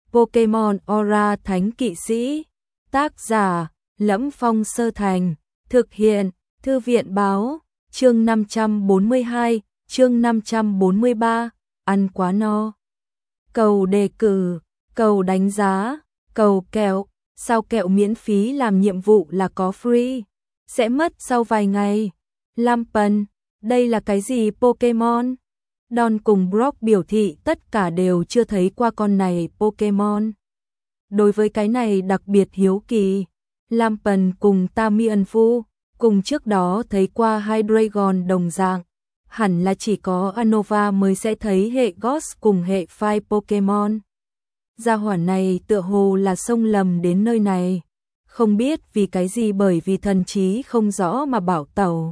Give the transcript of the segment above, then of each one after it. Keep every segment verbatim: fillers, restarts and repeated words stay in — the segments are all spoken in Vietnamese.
Pokemon Aura Thánh Kỵ Sĩ. Tác giả: Lẫm Phong Sơ Thành. Thực hiện: Thư viện báo. Chương năm trăm bốn mươi hai, chương năm trăm bốn mươi ba, ăn quá no. Cầu đề cử, cầu đánh giá, cầu kẹo, sao kẹo miễn phí làm nhiệm vụ là có free, sẽ mất sau vài ngày. Lampân, đây là cái gì Pokemon? Don cùng Brock biểu thị tất cả đều chưa thấy qua con này Pokemon. Đối với cái này đặc biệt hiếu kỳ. Lampân cùng Tamianfu, cùng trước đó thấy qua Hydreigon đồng dạng, hẳn là chỉ có Unova mới sẽ thấy hệ Ghost cùng hệ Fire Pokemon. Gia hỏa này tựa hồ là xông lầm đến nơi này, không biết vì cái gì bởi vì thần trí không rõ mà bảo tẩu.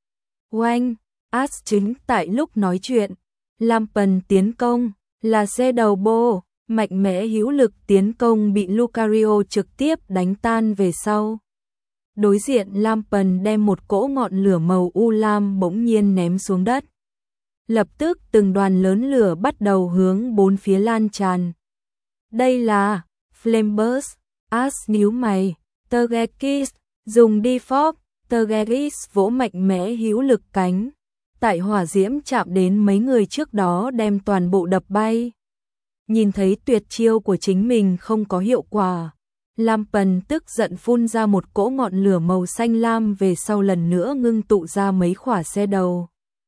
Oanh, Ash chính tại lúc nói chuyện, Lampân tiến công, là xe đầu bô, mạnh mẽ hữu lực tiến công bị Lucario trực tiếp đánh tan về sau. Đối diện Lampân đem một cỗ ngọn lửa màu u lam bỗng nhiên ném xuống đất. Lập tức từng đoàn lớn lửa bắt đầu hướng bốn phía lan tràn. Đây là Flameburst. Ash nhíu mày, Togekiss dùng Default, Togekiss vỗ mạnh mẽ hữu lực cánh. Tại hỏa diễm chạm đến mấy người trước đó đem toàn bộ đập bay. Nhìn thấy tuyệt chiêu của chính mình không có hiệu quả, Lampân tức giận phun ra một cỗ ngọn lửa màu xanh lam về sau lần nữa ngưng tụ ra mấy khỏa xe đầu.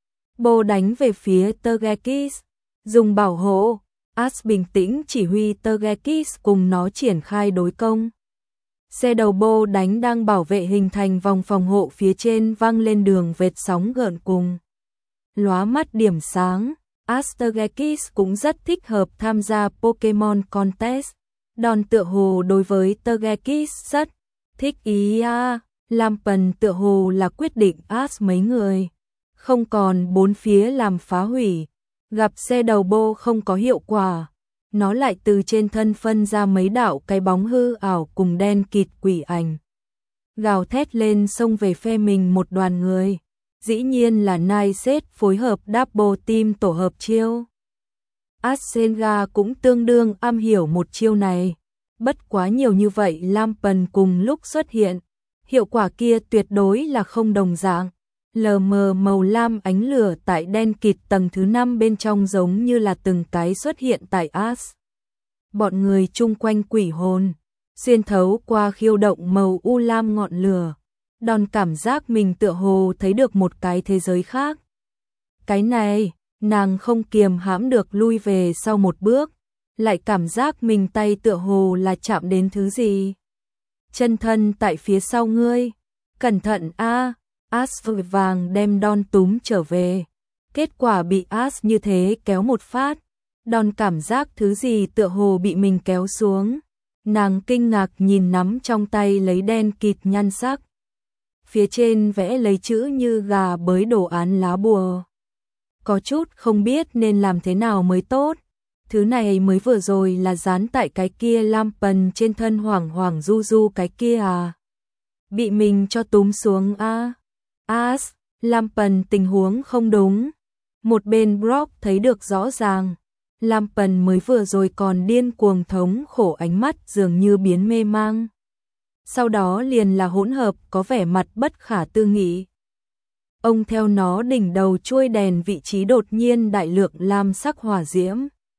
Bô đánh về phía Togekiss, dùng bảo hộ, Ash bình tĩnh chỉ huy Togekiss cùng nó triển khai đối công. Xe đầu bô đánh đang bảo vệ hình thành vòng phòng hộ phía trên văng lên đường vệt sóng gợn cùng lóa mắt điểm sáng. Ash Togekiss cũng rất thích hợp tham gia Pokemon Contest. Don tựa hồ đối với Togekiss rất thích ý à. Lampân tựa hồ là quyết định Ash mấy người không còn bốn phía làm phá hủy. Gặp xe đầu bô không có hiệu quả, nó lại từ trên thân phân ra mấy đạo cái bóng hư ảo cùng đen kịt quỷ ảnh, gào thét lên xông về phe mình một đoàn người. Dĩ nhiên là Niceset phối hợp Double Team tổ hợp chiêu. Asenga cũng tương đương am hiểu một chiêu này. Bất quá nhiều như vậy Lampân cùng lúc xuất hiện, hiệu quả kia tuyệt đối là không đồng dạng. Lờ mờ màu lam ánh lửa tại đen kịt tầng thứ năm bên trong giống như là từng cái xuất hiện tại Ash. Bọn người chung quanh quỷ hồn, xuyên thấu qua khiêu động màu u lam ngọn lửa. Don cảm giác mình tựa hồ thấy được một cái thế giới khác. Cái này, nàng không kiềm hãm được lui về sau một bước, lại cảm giác mình tay tựa hồ là chạm đến thứ gì. Chân thân tại phía sau ngươi, cẩn thận a. Ash vội vàng đem Don túm trở về. Kết quả bị Ash như thế kéo một phát, Don cảm giác thứ gì tựa hồ bị mình kéo xuống. Nàng kinh ngạc nhìn nắm trong tay lấy đen kịt nhan sắc. Phía trên vẽ lấy chữ như gà bới đồ án lá bùa. Có chút không biết nên làm thế nào mới tốt. Thứ này mới vừa rồi là dán tại cái kia Lampân trên thân Hoảng Hoảng Du Du cái kia à. Bị mình cho túm xuống a. À. Ash, Lampân tình huống không đúng. Một bên Brock thấy được rõ ràng. Lampân mới vừa rồi còn điên cuồng thống khổ, ánh mắt dường như biến mê mang. Sau đó liền là hỗn hợp có vẻ mặt bất khả tư nghị. Ông theo nó đỉnh đầu chuôi đèn vị trí đột nhiên đại lượng lam sắc hỏa diễm.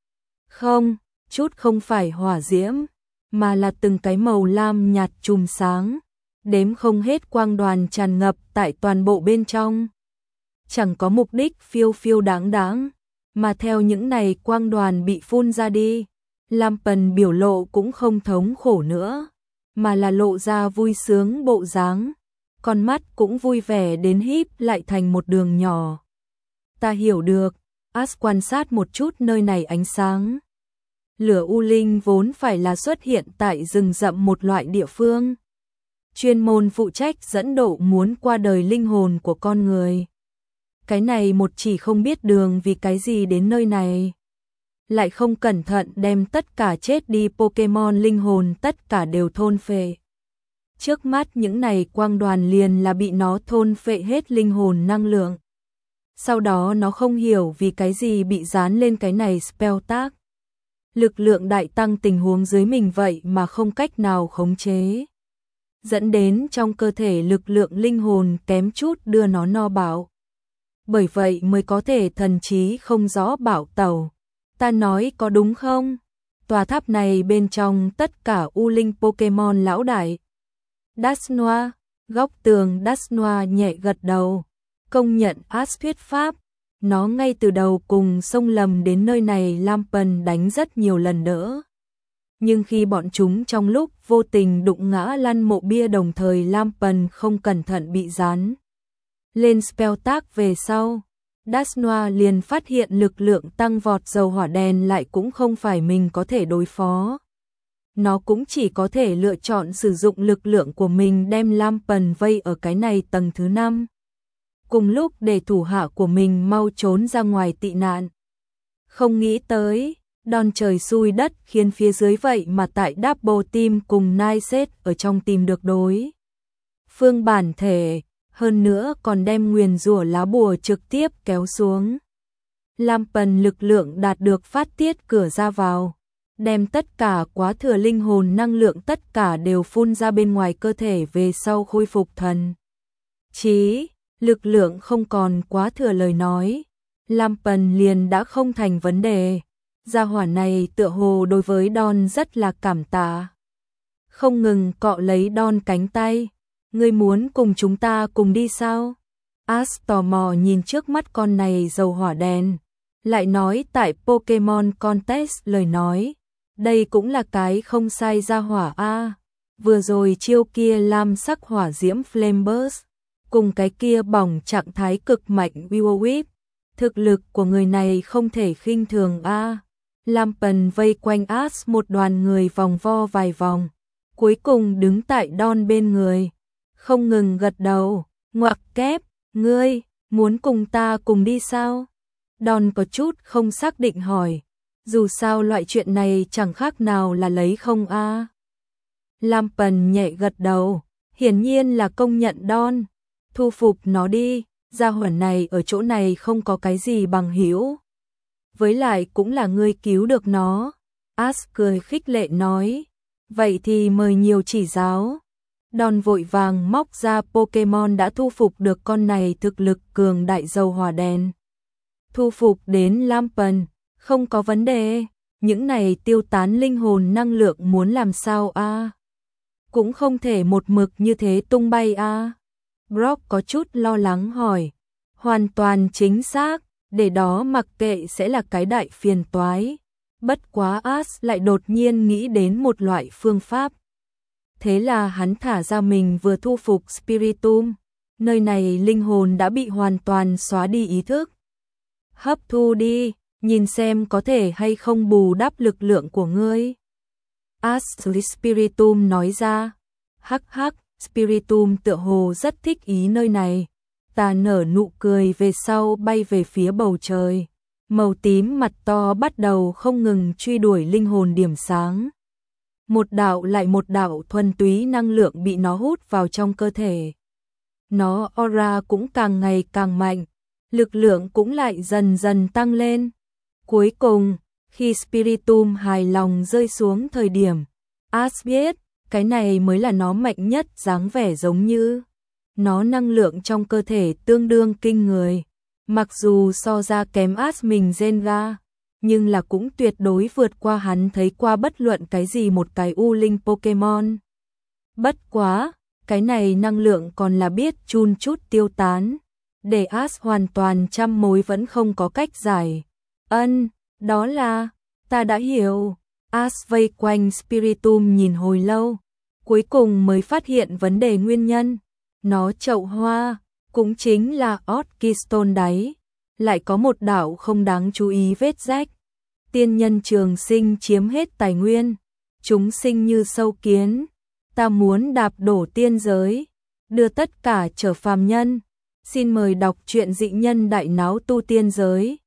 Không, chút không phải hỏa diễm, mà là từng cái màu lam nhạt chùm sáng, đếm không hết quang đoàn tràn ngập tại toàn bộ bên trong. Chẳng có mục đích phiêu phiêu đáng đáng, mà theo những này quang đoàn bị phun ra đi, Lampân biểu lộ cũng không thống khổ nữa, mà là lộ ra vui sướng bộ dáng, con mắt cũng vui vẻ đến híp lại thành một đường nhỏ. Ta hiểu được. Ash quan sát một chút nơi này ánh sáng. Lửa u linh vốn phải là xuất hiện tại rừng rậm một loại địa phương, chuyên môn phụ trách dẫn độ muốn qua đời linh hồn của con người. Cái này một chỉ không biết đường vì cái gì đến nơi này, lại không cẩn thận đem tất cả chết đi Pokemon linh hồn tất cả đều thôn phệ. Trước mắt những này quang đoàn liền là bị nó thôn phệ hết linh hồn năng lượng. Sau đó nó không hiểu vì cái gì bị dán lên cái này spell tag. lực lượng đại tăng tình huống dưới mình vậy mà không cách nào khống chế. Dẫn đến trong cơ thể lực lượng linh hồn kém chút đưa nó no bạo. Bởi vậy mới có thể thần trí không rõ bạo tẩu. Ta nói có đúng không? Tòa tháp này bên trong tất cả U Linh Pokemon lão đại. Dasnoa, góc tường Dasnoa nhẹ gật đầu, công nhận Ash thuyết pháp. Nó ngay từ đầu cùng sông lầm đến nơi này Lampen đánh rất nhiều lần nữa. Nhưng khi bọn chúng trong lúc vô tình đụng ngã lăn mộ bia đồng thời Lampen không cẩn thận bị dán lên spell tag về sau, Dasnoa liền phát hiện lực lượng tăng vọt dầu hỏa đen lại cũng không phải mình có thể đối phó. Nó cũng chỉ có thể lựa chọn sử dụng lực lượng của mình đem Lampen vây ở cái này tầng thứ năm. Cùng lúc để thủ hạ của mình mau trốn ra ngoài tị nạn. Không nghĩ tới, đòn trời xui đất khiến phía dưới vậy mà tại Double Team cùng Nice ở trong tìm được đối phương bản thể, hơn nữa còn đem nguyền rủa lá bùa trực tiếp kéo xuống. Lampen lực lượng đạt được phát tiết cửa ra vào, đem tất cả quá thừa linh hồn năng lượng tất cả đều phun ra bên ngoài cơ thể về sau khôi phục thần trí. Lực lượng không còn quá thừa lời nói, Lampen liền đã không thành vấn đề. Gia hỏa này tựa hồ đối với Don rất là cảm tạ. Không ngừng cọ lấy Don cánh tay. Ngươi muốn cùng chúng ta cùng đi sao? Ash tò mò nhìn trước mắt con này dầu hỏa đen. Lại nói tại Pokemon Contest lời nói. Đây cũng là cái không sai gia hỏa A. Vừa rồi chiêu kia lam sắc hỏa diễm Flame Burst. Cùng cái kia bỏng trạng thái cực mạnh Will Whip. Thực lực của người này không thể khinh thường A. Lampen vây quanh Ash một đoàn người vòng vo vài vòng. Cuối cùng đứng tại Don bên người. Không ngừng gật đầu. Ngoặc kép, ngươi, muốn cùng ta cùng đi sao? Don có chút không xác định hỏi. Dù sao loại chuyện này chẳng khác nào là lấy không A. Lampen nhẹ gật đầu. Hiển nhiên là công nhận Don. Thu phục nó đi, gia hỏa này ở chỗ này không có cái gì bằng hữu. Với lại cũng là ngươi cứu được nó. Ash cười khích lệ nói. Vậy thì mời nhiều chỉ giáo. Don vội vàng móc ra Pokemon đã thu phục được con này thực lực cường đại dầu hỏa đen. Thu phục đến Lampen, không có vấn đề. Những này tiêu tán linh hồn năng lượng muốn làm sao a? Cũng không thể một mực như thế tung bay a. Brock có chút lo lắng hỏi. Hoàn toàn chính xác, để đó mặc kệ sẽ là cái đại phiền toái. Bất quá Ash lại đột nhiên nghĩ đến một loại phương pháp. Thế là hắn thả ra mình vừa thu phục Spiritomb. Nơi này linh hồn đã bị hoàn toàn xóa đi ý thức. Hấp thu đi, nhìn xem có thể hay không bù đắp lực lượng của ngươi. Ash Spiritomb nói ra. Hắc hắc. Spiritomb tựa hồ rất thích ý nơi này. Ta nở nụ cười về sau bay về phía bầu trời. Màu tím mặt to bắt đầu không ngừng truy đuổi linh hồn điểm sáng. Một đạo lại một đạo thuần túy năng lượng bị nó hút vào trong cơ thể. Nó aura cũng càng ngày càng mạnh. Lực lượng cũng lại dần dần tăng lên. Cuối cùng, khi Spiritomb hài lòng rơi xuống thời điểm, Ash biết cái này mới là nó mạnh nhất, dáng vẻ giống như nó năng lượng trong cơ thể tương đương kinh người. Mặc dù so ra kém Ash mình Gengar, nhưng là cũng tuyệt đối vượt qua hắn thấy qua bất luận cái gì một cái U Linh Pokemon. Bất quá, cái này năng lượng còn là biết chun chút tiêu tán. Để Ash hoàn toàn trăm mối vẫn không có cách giải. Ân, đó là, ta đã hiểu. Ash vây quanh Spiritomb nhìn hồi lâu, cuối cùng mới phát hiện vấn đề nguyên nhân. Nó chậu hoa, cũng chính là Orchistone đáy, lại có một đạo không đáng chú ý vết rách. Tiên nhân trường sinh chiếm hết tài nguyên, chúng sinh như sâu kiến. Ta muốn đạp đổ tiên giới, đưa tất cả trở phàm nhân. Xin mời đọc truyện Dị Nhân Đại Náo Tu Tiên Giới.